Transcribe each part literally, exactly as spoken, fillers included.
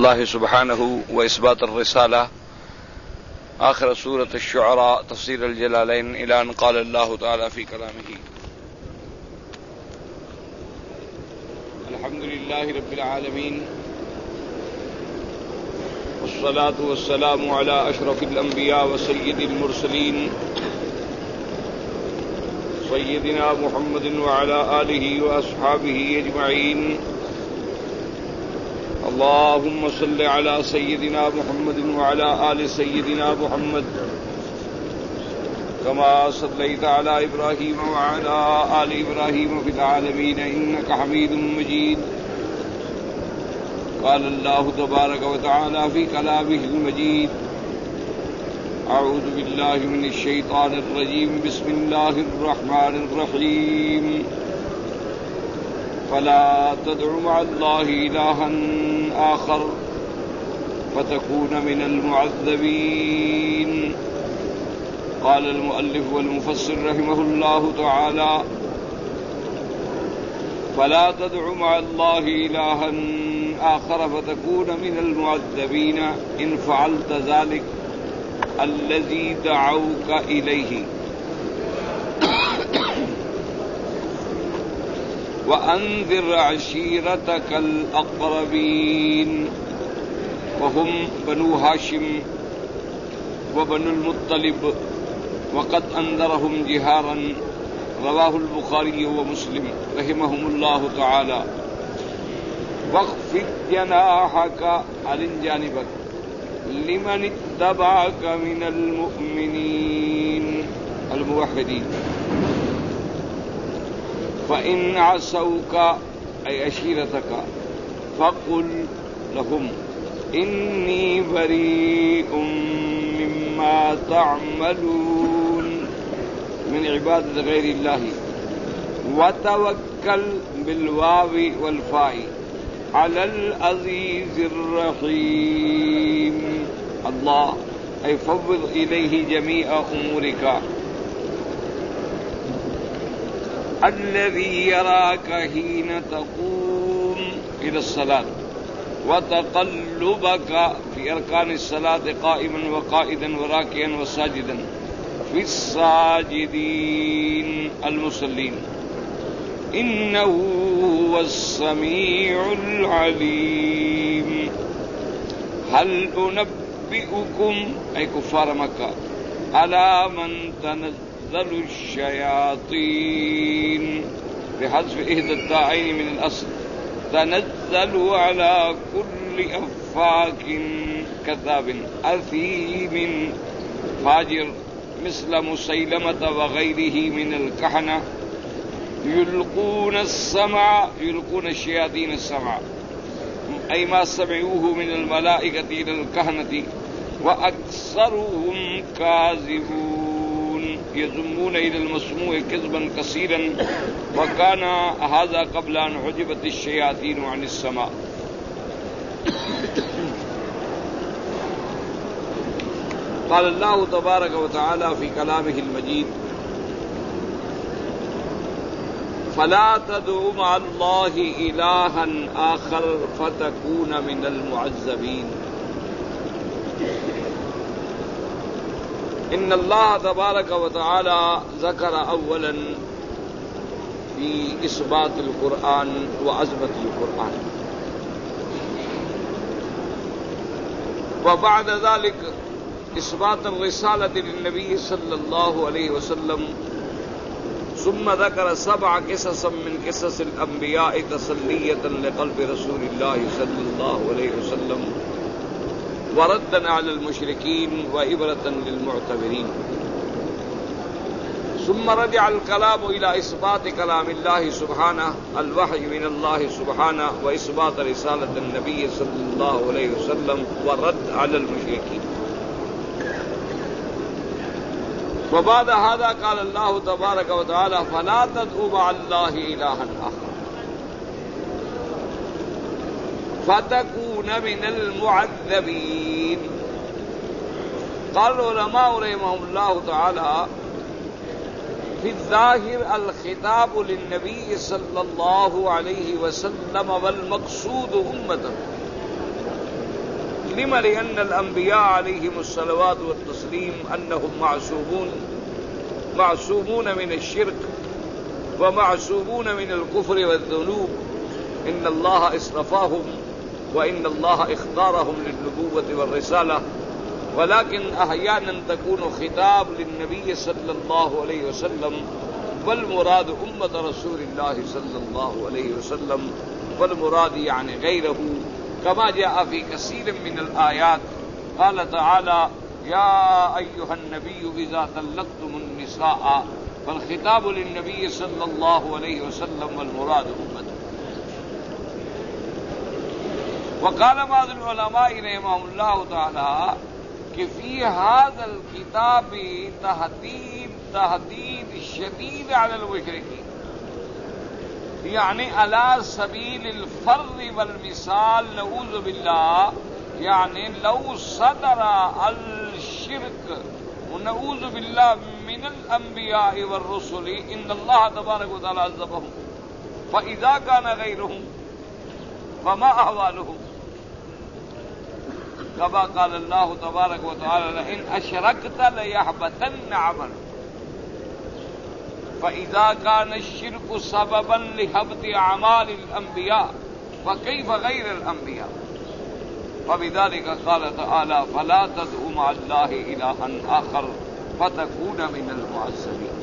الله سبحانه وإثبات الرسالة آخر سورة الشعراء تفسير الجلالين إلى أن قال الله تعالى في كلامه الحمد لله رب العالمين والصلاة والسلام على أشرف الأنبياء وسيد المرسلين سيدنا محمد وعلى آله وأصحابه أجمعين اللهم صل على سيدنا محمد وعلى آل سيدنا محمد كما صليت على إبراهيم وعلى آل إبراهيم في العالمين إنك حميد مجيد قال الله تبارك وتعالى في كلامه المجيد أعوذ بالله من الشيطان الرجيم بسم الله الرحمن الرحيم فلا تدع مع الله إلها آخر فتكون من المعذبين قال المؤلف والمفسر رحمه الله تعالى فلا تدع مع الله إلها آخر فتكون من المعذبين إن فعلت ذلك الذي دعوك إليه وأنذر عشيرتك الأقربين وهم بنو هاشم وبنو المطلب وقد أنذرهم جهارا رواه البخاري ومسلم رحمهم الله تعالى واخفض جناحك على جانبك لمن اتبعك من المؤمنين الموحدين فإن عصوك أي عشيرتك فقل لهم إني بريء مما تعملون من عبادة غير الله وتوكل بالواو والفاء على العزيز الرحيم الله أي فوض إليه جميع أمورك الذي يراك حين تقوم إلى الصلاة وتقلبك في أركان الصلاة قائما وقائدا وراكعا وساجدا في الساجدين المصلين إنه هو السميع العليم هل أنبئكم أي كفار مكة على من تنزل الشياطين بحذف إحدى التاءين من الأصل تنزل على كل أفاك كذاب أثيم فاجر مثل مسيلمة وغيره من الكهنة يلقون السمع يلقون الشياطين السمع أي ما سمعوه من الملائكة إلى الكهنة وأكثرهم كاذبون يذمون إلى المسموع كذبا كثيرا وكان هذا قبل أن حجبت الشياطين عن السماء. قال الله تبارك وتعالى في كلامه المجيد فلا تدع مع الله إلها آخر فتكون من المعذبين. إن الله تبارك وتعالى ذكر أولا في إثبات القرآن وعظمة القرآن وبعد ذلك إثبات الرسالة للنبي صلى الله عليه وسلم ثم ذكر سبع قصصا من قصص الأنبياء تسلية لقلب رسول الله صلى الله عليه وسلم وردا على المشركين وعبرة للمعتبرين. ثم رجع الكلام إلى إثبات كلام الله سبحانه الوحي من الله سبحانه وإثبات رسالة النبي صلى الله عليه وسلم والرد على المشركين. وبعد هذا قال الله تبارك وتعالى فلا تدعوا مع الله إلها آخر فتكون من المعذبين. قال العلماء رحمهم الله تعالى في الظاهر الخطاب للنبي صلى الله عليه وسلم والمقصود أمته لما لأن الأنبياء عليهم الصلوات والتسليم أنهم معصومون معصومون من الشرك ومعصومون من الكفر والذنوب. إن الله اصطفاهم وإن الله اختارهم للنبوة والرسالة، ولكن أحيانا تكون خطاب للنبي صلى الله عليه وسلم والمراد أمة رسول الله صلى الله عليه وسلم، والمراد يعني غيره، كما جاء في كثير من الآيات. قال تعالى: يا أيها النبي إذا طلقتم النساء، فالخطاب للنبي صلى الله عليه وسلم والمراد أمته. وقال بعض العلماء رحمهم الله تعالى کہ فی هذا الكتاب تحدید تحدید شدید علی المشرکین، یعنی علی سبیل الفرض والمثال. نعوذ باللہ، یعنی لو صدر الشرک ونعوذ باللہ من الانبیاء والرسل ان اللہ تبارک و تعالی عذبهم، فاذا كان غیرهم فما احوالهم، كما قال الله تبارك وتعالى: لئن أشركت ليحبطن عملك. فإذا كان الشرك سببا لحبط أعمال الأنبياء فكيف غير الأنبياء؟ فبذلك قال تعالى: فلا تدع مع الله إلها آخر فتكون من المعذبين.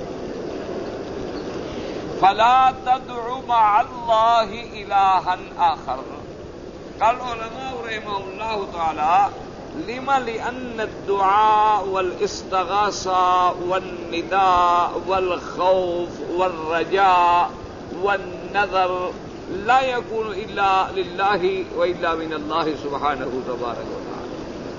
فلا تدع مع الله إلها آخر. قال العلماء رحمهم الله تعالى: لما لأن الدعاء والاستغاثة والنداء والخوف والرجاء والنذر لا يكون إلا لله وإلا من الله سبحانه تبارك وتعالى.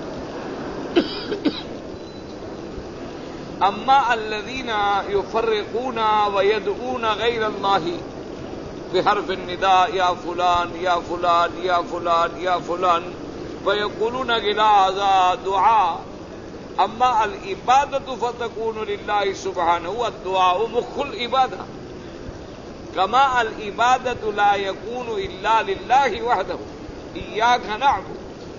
أما الذين يفرقون ويدعون غير الله بحرف النداء: يا فلان يا فلان يا فلان يا فلان، ويقولون غير هذا دعاء. أما العبادة فتكون لله سبحانه، والدعاء مخ العبادة، كما العبادة لا يكون إلا لله وحده، إياك نعبد.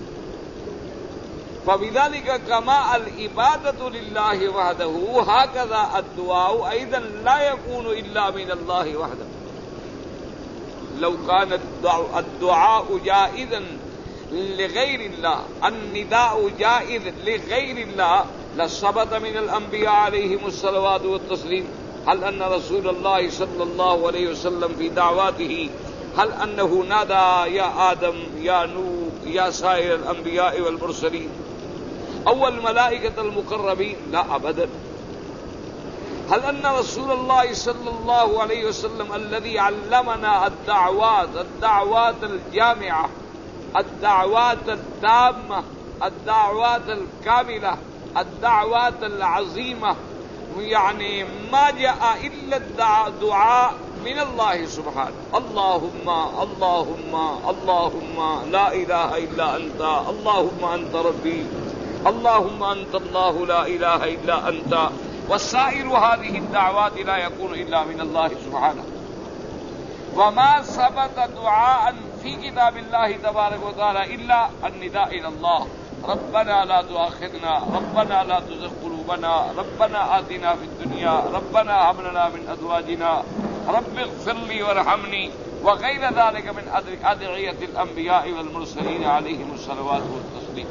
فبذلك كما العبادة لله وحده هكذا الدعاء أيضا لا يكون إلا من الله وحده. لو كان الدعاء جائزا لغير الله، النداء جائز لغير الله، لثبت من الأنبياء عليهم الصلوات والتسليم. هل أن رسول الله صلى الله عليه وسلم في دعواته هل أنه نادى يا آدم يا نوح يا سائر الأنبياء والمرسلين أو الملائكة المقربين؟ لا أبدا. هل أن رسول الله صلى الله عليه وسلم الذي علمنا الدعوات الدعوات الجامعة الدعوات التامة الدعوات الكاملة الدعوات العظيمة، يعني ما جاء إلا الدعاء من الله سبحانه: اللهم اللهم اللهم لا إله إلا أنت، اللهم أنت ربي، اللهم أنت الله لا إله إلا أنت. وسائر هذه الدعوات لا يكون إلا من الله سبحانه. وما ثبت دعاء في كتاب الله تبارك وتعالى إلا النداء إلى الله: ربنا لا تؤاخذنا، ربنا لا تزغ قلوبنا، ربنا آتنا في الدنيا، ربنا هب لنا من أزواجنا، رب اغفر لي وارحمني، وغير ذلك من أدعية الأنبياء والمرسلين عليهم الصلوات والتسليم.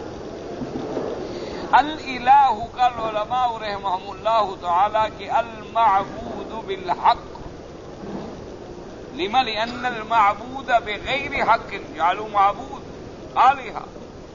الإله قال العلماء رحمهم الله تعالى کہ المعبود بالحق. لما لأن المعبود بغير حق جعلوا معبود آلهة،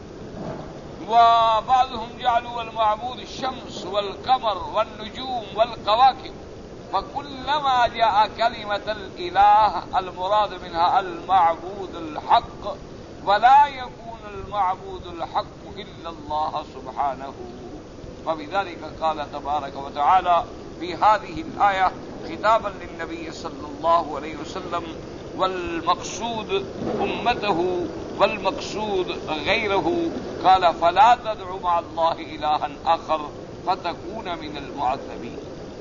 وبعضهم جعلوا المعبود الشمس والقمر والنجوم والكواكب. فكلما جاء كلمة الإله المراد منها المعبود الحق، ولا يكون المعبود الحق إلا الله سبحانه. وبذلك قال تبارك وتعالى في هذه الآية خطابا للنبي صلى الله عليه وسلم: والمقصود أمته والمقصود غيره، قال: فلا تدع مع الله إلها آخر فتكون من المعذبين.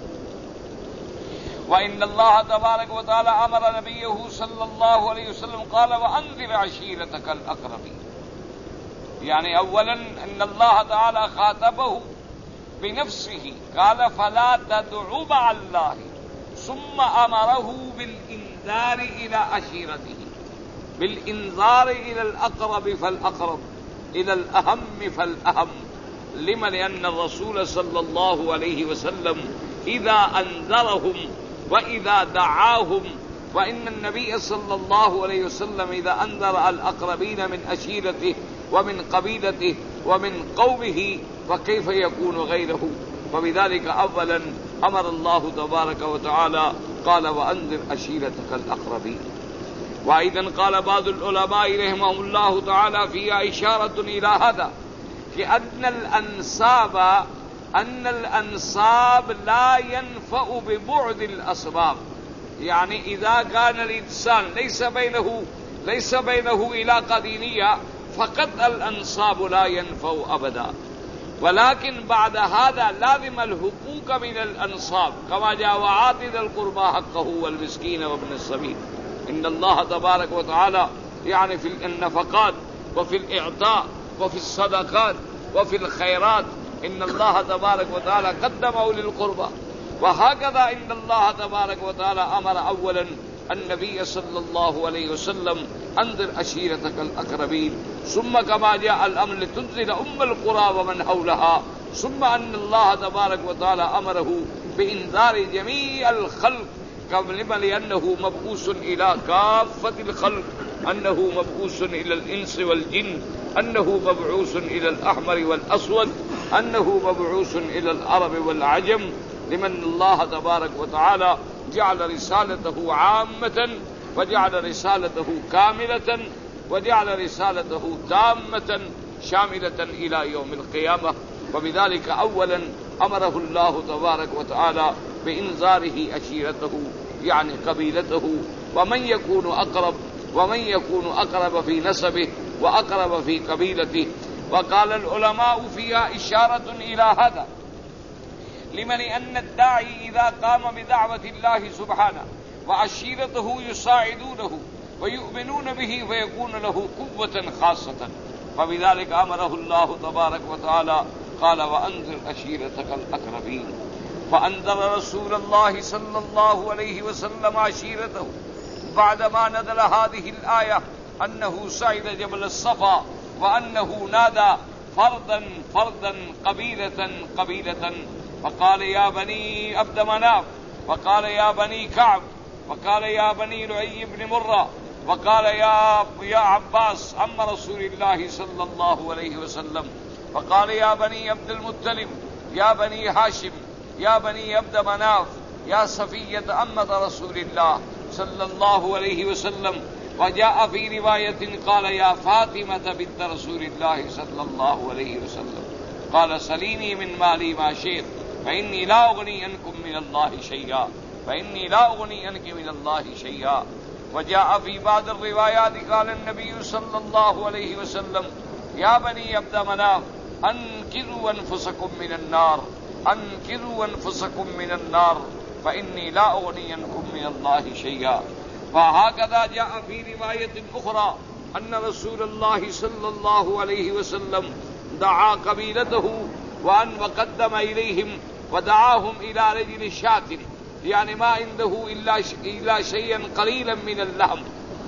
وإن الله تبارك وتعالى أمر نبيه صلى الله عليه وسلم قال: وأنذر عشيرتك الأقربين. يعني أولا أن الله تعالى خاطبه بنفسه قال فلا تدعوا مع الله، ثم أمره بالإنذار إلى عشيرته، بالإنذار إلى الأقرب فالأقرب، إلى الأهم فالأهم. لما؟ لأن الرسول صلى الله عليه وسلم إذا أنذرهم وإذا دعاهم، وإن النبي صلى الله عليه وسلم إذا أنذر الأقربين من عشيرته ومن قبيلته ومن قومه فكيف يكون غيره؟ فبذلك أولا أمر الله تبارك وتعالى قال وأنذر عشيرتك الأقربين. وأيضا قال بعض العلماء رحمهم الله تعالى فيها إشارة إلى هذا، لأن الأنساب أن الأنساب لا ينفع ببعد الأسباب. يعني إذا كان الإنسان ليس بينه ليس بينه علاقة دينية فقط الأنساب لا ينفع أبدا، ولكن بعد هذا لازم الحقوق من الأنساب كما جاء وآت ذا القربى حقه والمسكين وابن السبيل. إن الله تبارك وتعالى يعني في النفقات وفي الإعطاء وفي الصدقات وفي الخيرات إن الله تبارك وتعالى قدمه للقربى. وهكذا إن الله تبارك وتعالى أمر أولا النبي صلى الله عليه وسلم أنذر عشيرتك الأقربين، ثم كما جاء الأمر لتنذر أم القرى ومن حولها، ثم أن الله تبارك وتعالى أمره بإنذار جميع الخلق لأنه مبعوث إلى كافة الخلق، أنه مبعوث إلى الإنس والجن، أنه مبعوث إلى الأحمر والأسود، أنه مبعوث إلى العرب والعجم، لمن الله تبارك وتعالى جعل رسالته عامة وجعل رسالته كاملة وجعل رسالته تامة شاملة إلى يوم القيامة. وبذلك أولا أمره الله تبارك وتعالى بإنذاره عشيرته يعني قبيلته، ومن يكون أقرب ومن يكون أقرب في نسبه وأقرب في قبيلته. وقال العلماء فيها إشارة إلى هذا، لمن أن الداعي إذا قام بدعوة الله سبحانه وعشيرته يساعدونه ويؤمنون به فيكون له قوة خاصة، فبذلك أمره الله تبارك وتعالى قال وأنذر عشيرتك الأقربين. فأنذر رسول الله صلى الله عليه وسلم عشيرته بعدما نزل هذه الآية أنه صعد جبل الصفا وأنه نادى فردا فردا قبيلة قبيلة، فقال يا بني عبد مناف، وقال يا بني كعب، وقال يا بني لؤي بن مرة، وقال يا يا عباس عم رسول الله صلى الله عليه وسلم، وقال يا بني عبد المطلب، يا بني هاشم، يا بني عبد مناف، يا صفية عمة رسول الله صلى الله عليه وسلم. وجاء في رواية قال يا فاطمة بنت رسول الله صلى الله عليه وسلم، قال سليني من مالي ما شئت فإني لا أغني عنكم من الله شيئا فإني لا أغني عنك من الله شيئا. وجاء في بعض الروايات قال النبي صلى الله عليه وسلم يا بني عبد مناف أنقذوا أنفسكم من النار أنقذوا أنفسكم من النار فإني لا أغني عنكم من الله شيئا. وهكذا جاء في رواية أخرى أن رسول الله صلى الله عليه وسلم دعا قبيلته وأن وقدم إليهم ودعاهم إلى رجل شاة، يعني ما عنده إلا إلا شيئا قليلا من اللحم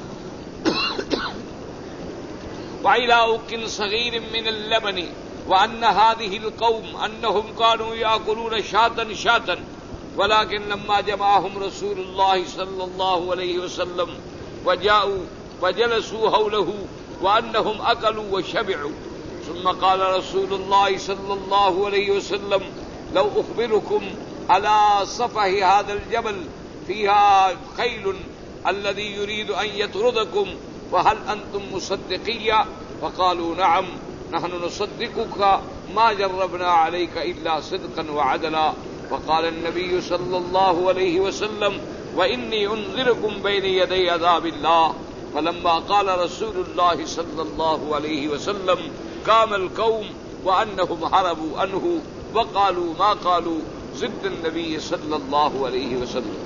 وإلى أوك صغير من اللبن، وأن هذه القوم أنهم كانوا يأكلون شاة شاة، ولكن لما جمعهم رسول الله صلى الله عليه وسلم وجاءوا وجلسوا حوله وأنهم أكلوا وشبعوا، ثم قال رسول الله صلى الله عليه وسلم لو أخبركم على صفح هذا الجبل فيها خيل الذي يريد أن يطردكم فهل أنتم مصدقية؟ فقالوا نعم نحن نصدقك ما جربنا عليك إلا صدقا وعدلا. وقال النبي صلى الله عليه وسلم وإني أنذركم بين يدي عذاب الله. فلما قال رسول الله صلى الله عليه وسلم قام القوم وأنهم هربوا عنه وقالوا ما قالوا ضد النبي صلى الله عليه وسلم.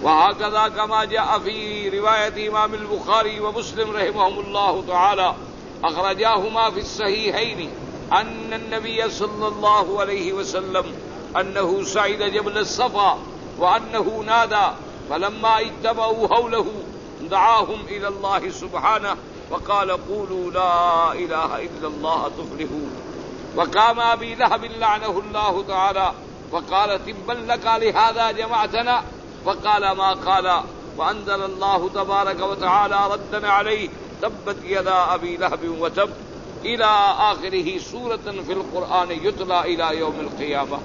وهكذا كما جاء في رواية إمام البخاري ومسلم رحمهم الله تعالى أخرجاهما في الصحيحين أن النبي صلى الله عليه وسلم أنه صعد جبل الصفا وأنه نادى فلما اجتمعوا حوله دعاهم إلى الله سبحانه وقال قولوا لا إله إلا الله تفلحون. وقام أبي لهب لعنه الله تعالى وقال تبا لك لهذا جمعتنا وقال ما قال. وأنزل الله تبارك وتعالى ردا عليه تبت يدا أبي لهب وتب إلى آخره سورة في القرآن يتلى إلى يوم القيامة.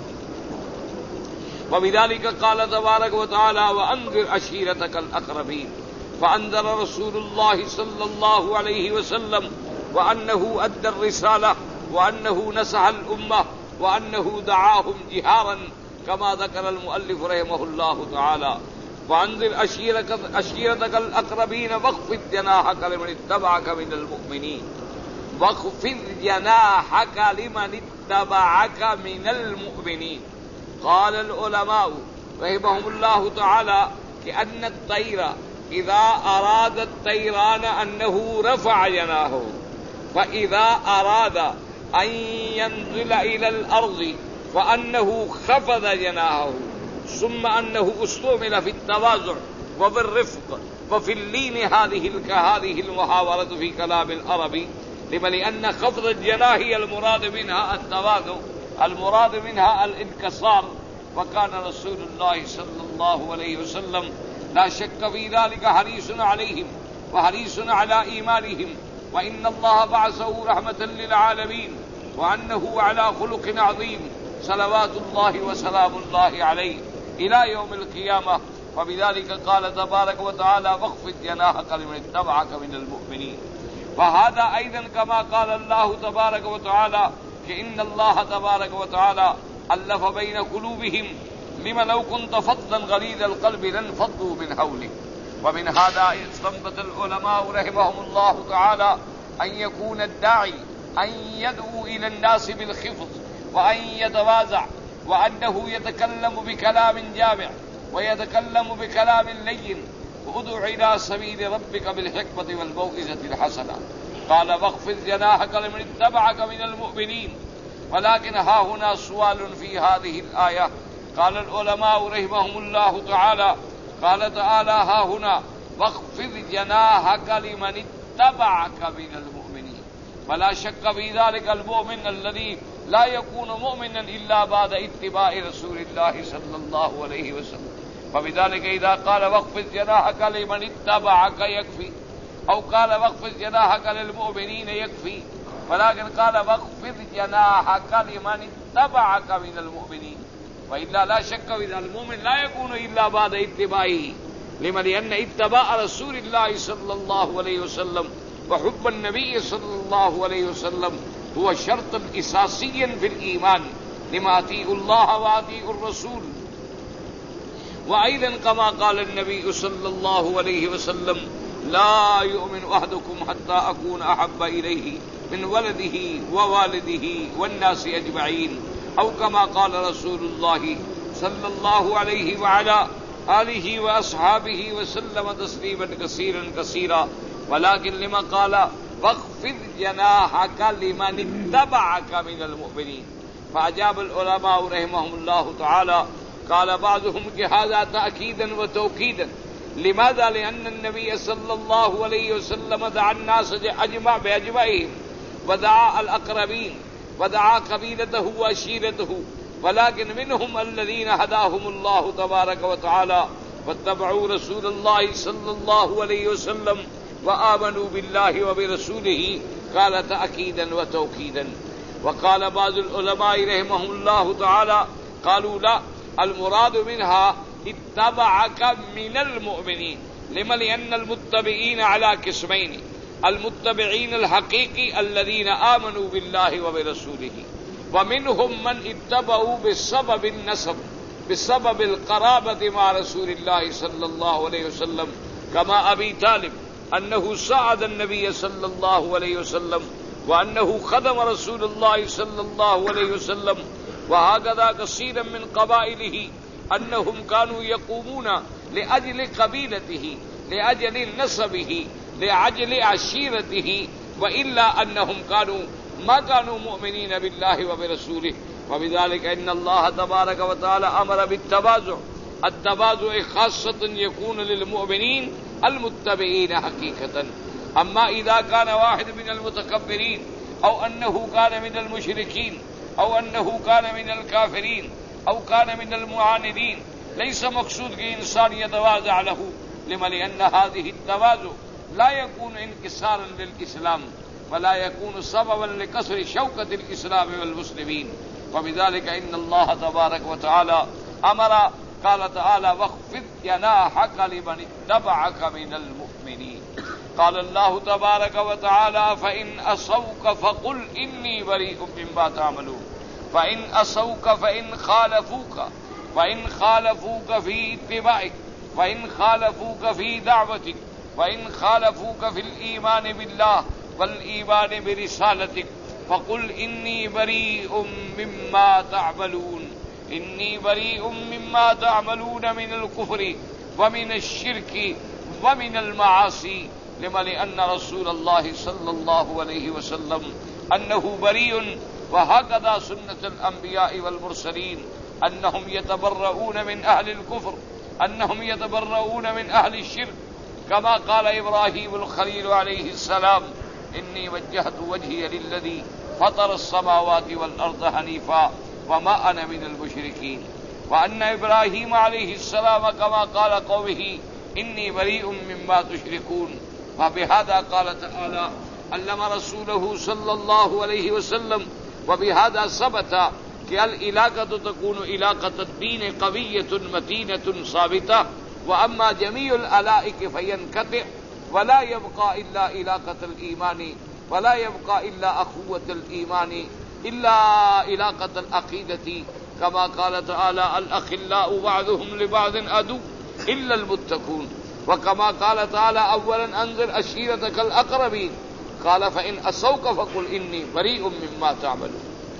وبذلك قال تبارك وتعالى وأنذر عشيرتك الأقربين. فأنذر رسول الله صلى الله عليه وسلم وأنه أدى الرسالة وأنه نصح الأمة وأنه دعاهم جهارا كما ذكر المؤلف رحمه الله تعالى. فأنذر عشيرتك الأقربين واخفض جناحك لمن اتبعك من المؤمنين. واخفض جناحك لمن اتبعك من المؤمنين. قال العلماء رحمهم الله تعالى كأن الطير إذا أراد الطيران أنه رفع جناحه، فإذا أراد أن ينزل إلى الأرض فأنه خفض جناحه، ثم أنه استعمل في التواضع وفي الرفق وفي اللين هذه هذه المحاورة في كلام العربي، لما لأن خفض الجناح المراد منها التواضع، المراد منها الانكسار. وكان رسول الله صلى الله عليه وسلم لا شك في ذلك حريص عليهم وحريص على إيمانهم، وإن الله بعثه رحمة للعالمين وأنه على خلق عظيم صلوات الله وسلام الله عليه إلى يوم القيامة. وبذلك قال تبارك وتعالى واخفض جناحك لمن اتبعك من المؤمنين. وهذا أيضا كما قال الله تبارك وتعالى إن الله تبارك وتعالى ألف بين قلوبهم لما لو كنت فظا غليظ القلب لانفضوا من حولك. ومن هذا استنبط العلماء رحمهم الله تعالى أن يكون الداعي أن يدعو إلى الناس بالخفض وأن يتواضع، وأنه يتكلم بكلام جامع ويتكلم بكلام لين، وادع إلى سبيل ربك بالحكمة والموعظة الحسنة. قال واخفض جناحك لمن اتبعك من المؤمنين. ولكن ها هنا سؤال في هذه الآية. قال العلماء رحمهم الله تعالى قال تعالى ها هنا واخفض جناحك لمن اتبعك من المؤمنين. فلا شك في ذلك المؤمن الذي لا يكون مؤمنا إلا بعد اتباع رسول الله صلى الله عليه وسلم. فبذلك إذا قال واخفض جناحك لمن اتبعك يكفي، أو قال واخفض جناحك للمؤمنين يكفي، ولكن قال واخفض جناحك لمن اتبعك من المؤمنين. وإلا لا شك في المؤمن لا يكون إلا بعد اتباعه، لما لأن اتباع رسول الله صلى الله عليه وسلم وحب النبي صلى الله عليه وسلم هو شرط أساسي في الإيمان، لما أطيعوا الله وأطيعوا الرسول. وأيضا كما قال النبي صلى الله عليه وسلم لا يؤمن أحدكم حتى أكون أحب إليه من ولده ووالده والناس أجمعين، أو كما قال رسول الله صلى الله عليه وعلى آله وأصحابه وسلم تسليما كثيرا كثيرا. ولكن لما قال واخفض جناحك لمن اتبعك من المؤمنين، فأجاب العلماء رحمهم الله تعالى قال بعضهم هذا تأكيدا وتوكيدا. لماذا؟ لأن النبي صلى الله عليه وسلم دعا الناس أجمع بأجمعهم، ودعا الأقربين، ودعا قبيلته وعشيرته، ولكن منهم الذين هداهم الله تبارك وتعالى واتبعوا رسول الله صلى الله عليه وسلم وآمنوا بالله وبرسوله. قال تأكيدا وتوكيدا. وقال بعض العلماء رحمهم الله تعالى قالوا لا، المراد منها اتبعك من المؤمنين. لما؟ لأن المتبعين على قسمين: المتبعين الحقيقي الذين آمنوا بالله وبرسوله، ومنهم من اتبعوا بسبب النسب، بسبب القرابة مع رسول الله صلى الله عليه وسلم، كما أبي طالب أنه ساعد النبي صلى الله عليه وسلم وأنه خدم رسول الله صلى الله عليه وسلم. وهكذا كثيرا من قبائله أنهم كانوا يقومون لأجل قبيلته، لأجل نسبه، لأجل عشيرته، وإلا أنهم كانوا ما كانوا مؤمنين بالله وبرسوله. وبذلك إن الله تبارك وتعالى أمر بالتواضع. التواضع خاصة يكون للمؤمنين المتبعين حقيقة. أما إذا كان واحد من المتكبرين أو أنه كان من المشركين أو أنه كان من الكافرين أو كان من المعاندين، ليس مقصود کہ انسان يتواضع له. لما لأن هذه التواضع لا يكون انكسارا للإسلام ولا يكون سببا لكسر شوكة الإسلام والمسلمين. وبذلك إن الله تبارك وتعالى أمر، قال تعالى: واخفض جناحك لمن اتبعك من المؤمنين. قال الله تبارك وتعالى: فإن أصوك فقل إني بريء مما تعملون. فإن أصوك فإن خالفوك فإن خالفوك في اتباعك وإن خالفوك في دعوتك وإن خالفوك في الإيمان بالله والإيمان برسالتك فقل إني بريء مما تعملون. إني بريء مما تعملون من الكفر ومن الشرك ومن المعاصي. لما لأن رسول الله صلى الله عليه وسلم أنه بريء. وهكذا سنة الأنبياء والمرسلين أنهم يتبرؤون من أهل الكفر، أنهم يتبرؤون من أهل الشرك، كما قال إبراهيم الخليل عليه السلام: إني وجهت وجهي للذي فطر السماوات والأرض حنيفا وما أنا من المشركين. وأن إبراهيم عليه السلام كما قال قومه: إني بريء مما تشركون. وبهذا قال تعالى: علم رسوله صلى الله عليه وسلم. وبهذا ثبت کہ العلاقة تكون علاقة الدين قوية متينة ثابتة. وأما جميع العلائق فينقطع ولا يبقى إلا علاقة الإيمان ولا يبقى إلا أخوة الإيمان إلا علاقة العقيدة، كما قال تعالى: الأخلاء بعضهم لبعض عدو إلا المتقون. وكما قال تعالى: أولا أنذر عشيرتك الأقربين. قال: فإن عصوك فقل إني بريء مما تعملون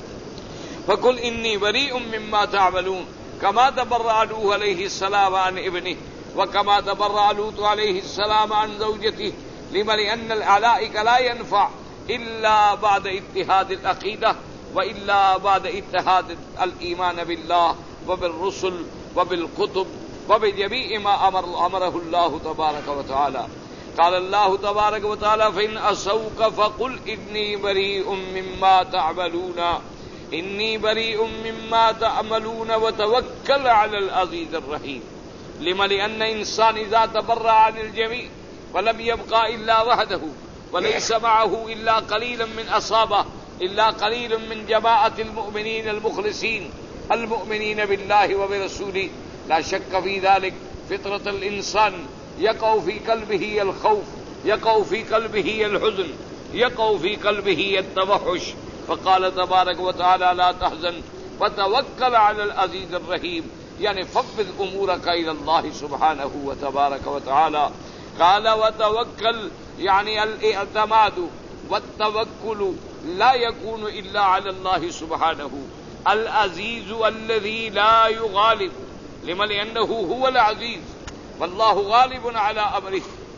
فقل إني بريء مما تعملون. كما تبرأ نوح عليه السلام عن ابنه، وكما تبرأ لوط عليه السلام عن زوجته. لما لأن العلائق لا ينفع إلا بعد اتحاد العقيدة وإلا بعد اتحاد الإيمان بالله وبالرسل وبالكتب وبجميع ما أمر أمره الله تبارك وتعالى. قال الله تبارك وتعالى: فإن عصوك فقل إني بريء مما تعملون إني بريء مما تعملون وتوكل على العزيز الرحيم. لما لأن إنسان إذا تبرأ عن الجميع ولم يبقى إلا وحده وليس معه إلا قليلا من أصحابه إلا قليل من جماعة المؤمنين المخلصين المؤمنين بالله وبرسوله، لا شك في ذلك فطرة الإنسان يقع في قلبه الخوف، يقع في قلبه الحزن، يقع في قلبه التوحش. فقال تبارك وتعالى: لا تحزن وتوكل على العزيز الرحيم، يعني فوض أمورك إلى الله سبحانه وتبارك وتعالى. قال: وتوكل يعني الاعتماد والتوكل لا يكون إلا على الله سبحانه العزيز الذي لا يغالب. لما لأنه هو العزيز والله غالب على أمره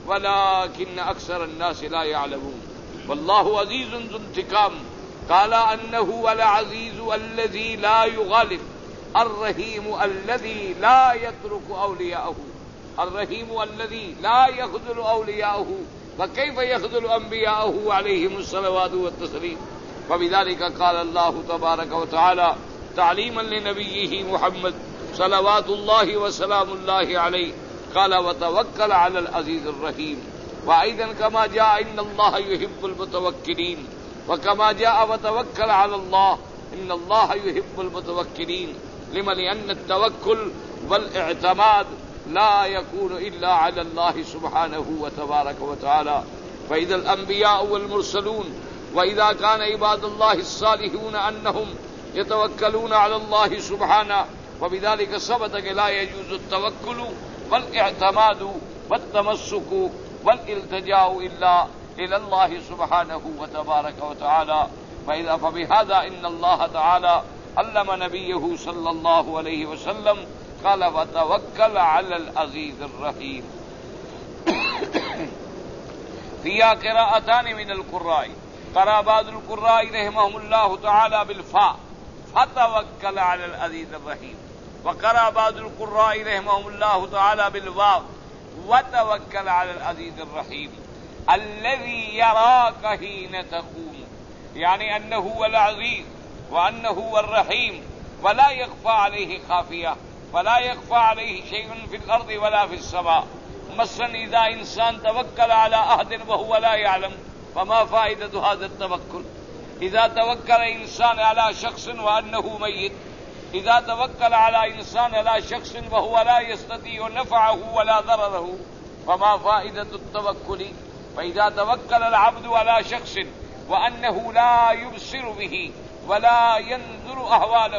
ولكن أكثر الناس لا يعلمون. والله عزيز ذو انتقام. قال أنه العزيز الذي لا يغالب، الرحيم الذي لا يترك أولياءه، الرحيم الذي لا يخذل أولياءه، وكيف يخذل أنبياءه عليهم الصلوات والتسليم. وبذلك قال الله تبارك وتعالى تعليما لنبيه محمد صلوات الله وسلام الله عليه، قال: وتوكل على العزيز الرحيم. وأيضا كما جاء: إن الله يحب المتوكلين. وكما جاء: وتوكل على الله إن الله يحب المتوكلين. لما لأن التوكل والاعتماد لا يكون إلا على الله سبحانه وتبارك وتعالى. فإذا الأنبياء والمرسلون وإذا كان عباد الله الصالحون أنهم يتوكلون على الله سبحانه، وبذلك ثبت لا يجوز التوكل والاعتماد والتمسك والالتجاء إلا إلى الله سبحانه وتبارك وتعالى. فإذا فبهذا إن الله تعالى علم نبيه صلى الله عليه وسلم قال: وتوكل على العزيز الرحيم. فيها قراءتان من القراء قرأ بعض القراء رحمهم الله تعالى بالفاء فتوكل على العزيز الرحيم، وقرأ بعض القراء رحمهم الله تعالى بالواو وتوكل على العزيز الرحيم الذي يراك حين تقوم، يعني أنه هو العزيز وأنه هو الرحيم ولا يخفى عليه خافية ولا يخفى عليه شيء في الأرض ولا في السماء. مثلا إذا إنسان توكل على أحد وهو لا يعلم فما فائدة هذا التوكل؟ إذا توكل إنسان على شخص وأنه ميت، إذا توكل على إنسان على شخص وهو لا يستطيع نفعه ولا ضرره فما فائدة التوكل؟ فإذا توكل العبد على شخص وأنه لا يبصر به ولا ينظر أحواله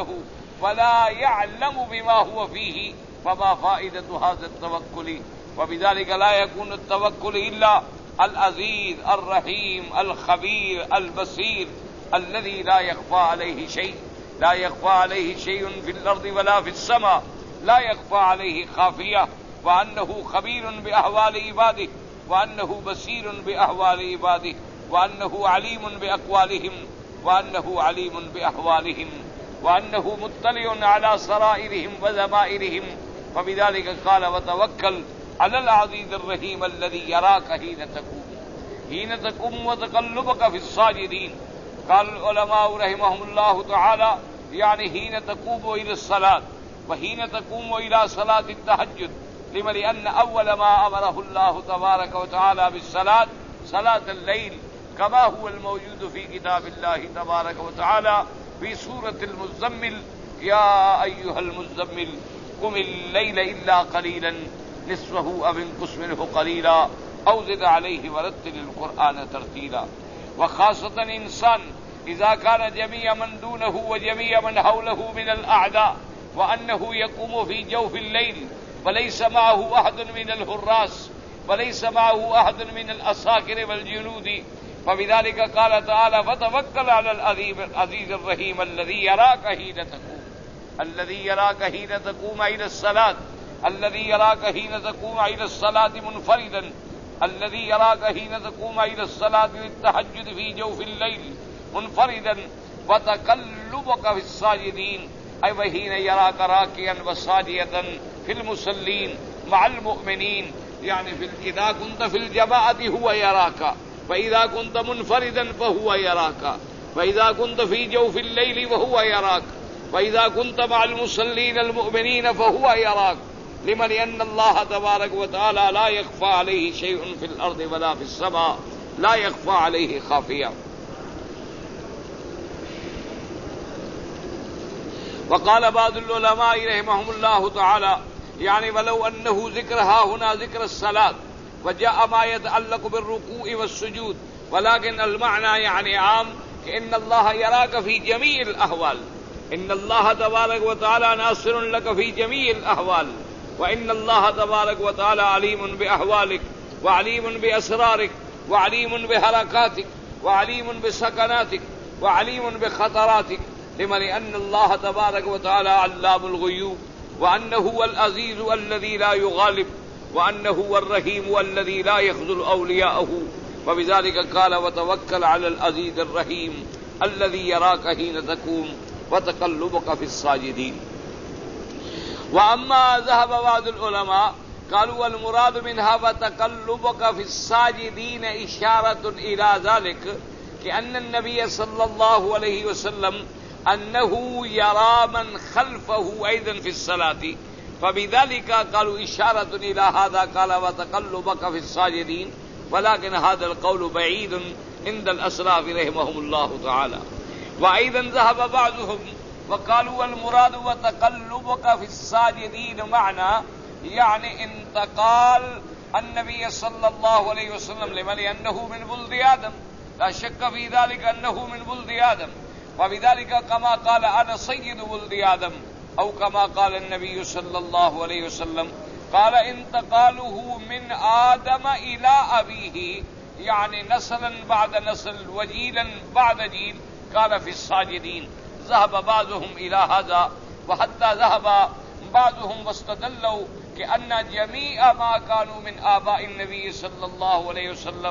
ولا يعلم بما هو فيه فما فائدة هذا التوكل؟ وبذلك لا يكون التوكل إلا العزيز الرحيم الخبير البصير الذي لا يخفى عليه شيء، لا يخفى عليه شيء في الأرض ولا في السماء، لا يخفى عليه خافية، وأنه خبير بأحوال عباده وأنه بصير بأحوال عباده وأنه عليم بأقوالهم وأنه عليم بأحوالهم وأنه مطلع على سرائرهم وضمائرهم. فبذلك قال وتوكل على العزيز الرحيم الذي يراك حين تقوم حين تقوم وتقلبك في الساجدين. قال العلماء رحمهم الله تعالى يعني حين تقوم إلى الصلاة وحين تقوم إلى صلاة التهجد، لما لأن أول ما أمره الله تبارك وتعالى بالصلاة صلاة الليل كما هو الموجود في كتاب الله تبارك وتعالى في سورة المزمل يا أيها المزمل قم الليل إلا قليلا نصفه أو انقص منه قليلا أو زد عليه ورتل القرآن ترتيلا. وخاصة إنسان إذا كان جميع من دونه وجميع من حوله من الأعداء وأنه يقوم في جوف الليل وليس معه أحد من الحراس وليس معه أحد من العساكر والجنود، فبذلك قال تعالى فتوكل على العزيز الرحيم الذي يراك حين تقوم الذي يراك حين تقوم إلى الصلاة الذي يراك حين تقوم إلى الصلاة منفردا الذي يراك حين تقوم إلى الصلاة للتهجد في جوف الليل منفردا وتقلبك في الساجدين، أي وحين يراك راكيا وساجيا في المصلين مع المؤمنين، يعني في إذا كنت في الجماعة هو يراك، فإذا كنت منفردا فهو يراك، فإذا كنت في جوف الليل وهو يراك، وإذا كنت مع المصلين المؤمنين فهو يراك. لما لأن الله تبارك وتعالى لا يخفى عليه شيء في الأرض ولا في السماء، لا يخفى عليه خافية. وقال بعض العلماء رحمهم الله تعالى يعني ولو أنه ذكرها هنا ذكر الصلاة وجاء ما يتعلق بالركوع والسجود، ولكن المعنى يعني عام إن الله يراك في جميع الأحوال، إن الله تبارك وتعالى ناصر لك في جميع الأحوال، وإن الله تبارك وتعالى عليم بأحوالك وعليم بأسرارك وعليم بحركاتك وعليم بسكناتك وعليم بخطراتك، لما لأن الله تبارك وتعالى علام الغيوب، وأنه هو العزيز الذي لا يغالب، وأنه هو الرحيم الذي لا يخذل أولياءه. وبذلك قال وتوكل على العزيز الرحيم الذي يراك حين تقوم وتقلبك في الساجدين. وأما ذهب بعض العلماء قالوا المراد منها وتقلبك في الساجدين إشارة إلى ذلك كأن النبي صلى الله عليه وسلم أنه يرى من خلفه أيضا في الصلاة، فبذلك قالوا إشارة إلى هذا قال وتقلبك في الساجدين، ولكن هذا القول بعيد عند الأسلاف رحمهم الله تعالى. وأيضا ذهب بعضهم وقالوا المراد وتقلبك في الساجدين معنى يعني انتقال النبي صلى الله عليه وسلم، لمن لأنه من ولد آدم، لا شك في ذلك أنه من ولد آدم، وبذلك كما قال أنا سيد ولد آدم، أو كما قال النبي صلى الله عليه وسلم قال انتقاله من آدم إلى أبيه، يعني نسلا بعد نسل وجيلا بعد جيل، قال في الساجدين. ذهب بعضهم إلى هذا، وحتى ذهب بعضهم واستدلوا كأن جميع ما كانوا من آباء النبي صلى الله عليه وسلم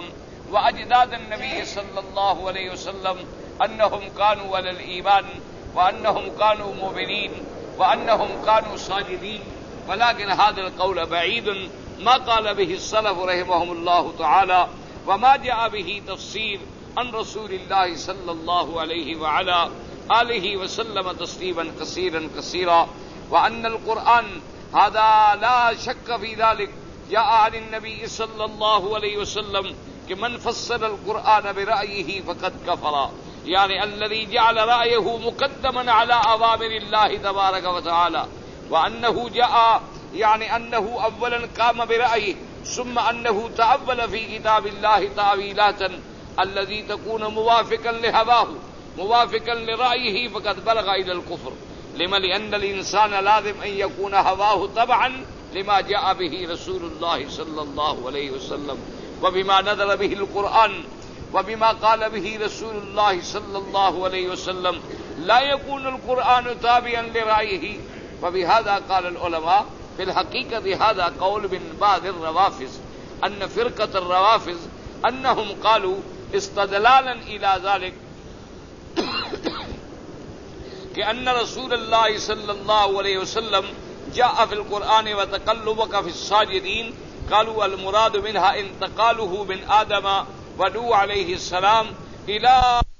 وأجداد النبي صلى الله عليه وسلم أنهم كانوا على الإيمان وأنهم كانوا مؤمنين وأنهم كانوا ساجدين، ولكن هذا القول بعيد ما قال به السلف رحمهم الله تعالى وما جاء به تفسير عن رسول الله صلى الله عليه وعلى آله وسلم تسليما كثيرا كثيرا. وأن القرآن هذا لا شك في ذلك جاء عن النبي صلى الله عليه وسلم کہ من فسر القرآن برأيه فقد كفر، يعني الذي جعل رأيه مقدما على أوامر الله تبارك وتعالى، وأنه جاء يعني أنه أولا قام برأيه ثم أنه تأول في كتاب الله تأويلات الذي تكون موافقا لهواه موافقا لرأيه فقد بلغ إلى الكفر. لما؟ لأن الإنسان لازم أن يكون هواه تبعا لما جاء به رسول الله صلى الله عليه وسلم وبما نزل به القرآن وبما قال به رسول الله صلى الله عليه وسلم، لا يكون القرآن تابعا لرأيه. وبهذا قال العلماء في الحقيقة هذا قول من بعض الروافض، أن فرقة الروافض أنهم قالوا استدلالا إلى ذلك کہ رسول اللہ صلی اللہ علیہ وسلم جاء في القرآن وتقلبك في الساجدين، قالوا المراد منها انتقاله من آدم ونوح عليه السلام إلى